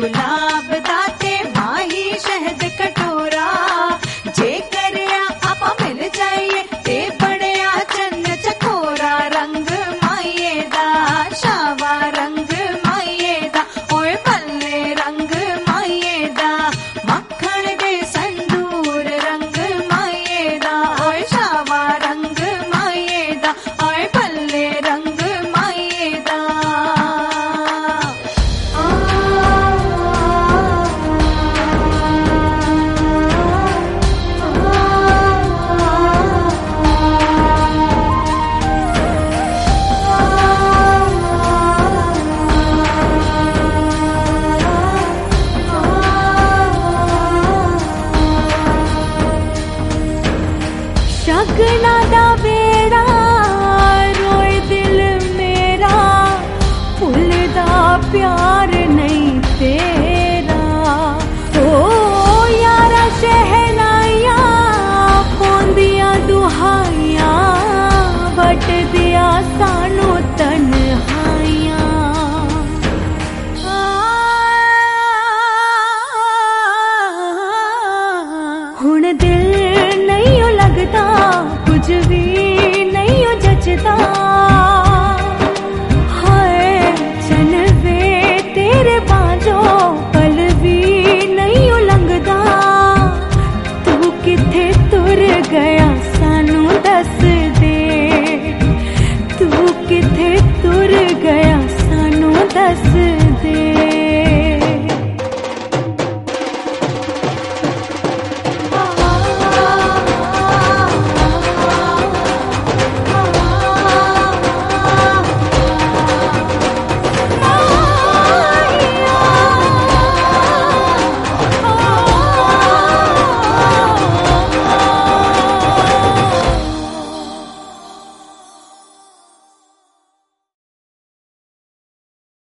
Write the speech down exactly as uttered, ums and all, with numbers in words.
गुलाब दाते माही शहद कटोरा जे करया आपा मिल जाइए ते बड़या चन्न चकोरा रंग माये दा शावा रंग माये दा ओए बल्ले रंग माये दा मक्खन दे संदूर रंग माये दा ओए शावा रंग माये दा ओए बल्ले रंग माये दा शगना दा बेड़ा रोए दिल मेरा भुलदा प्यार नहीं तेरा ओ यारा शहनाइया पौंदियां दुहाइयां बट दिया सानू तन्हाइयां हुण दिल नहीं ओ लगदा कुछ भी नहीं ओ जचदा हाय चन वे तेरे बाजो पल भी नहीं ओ लंघदा तू किथे तुर गया सानू दस दे तू किथे तुर गया सानू दस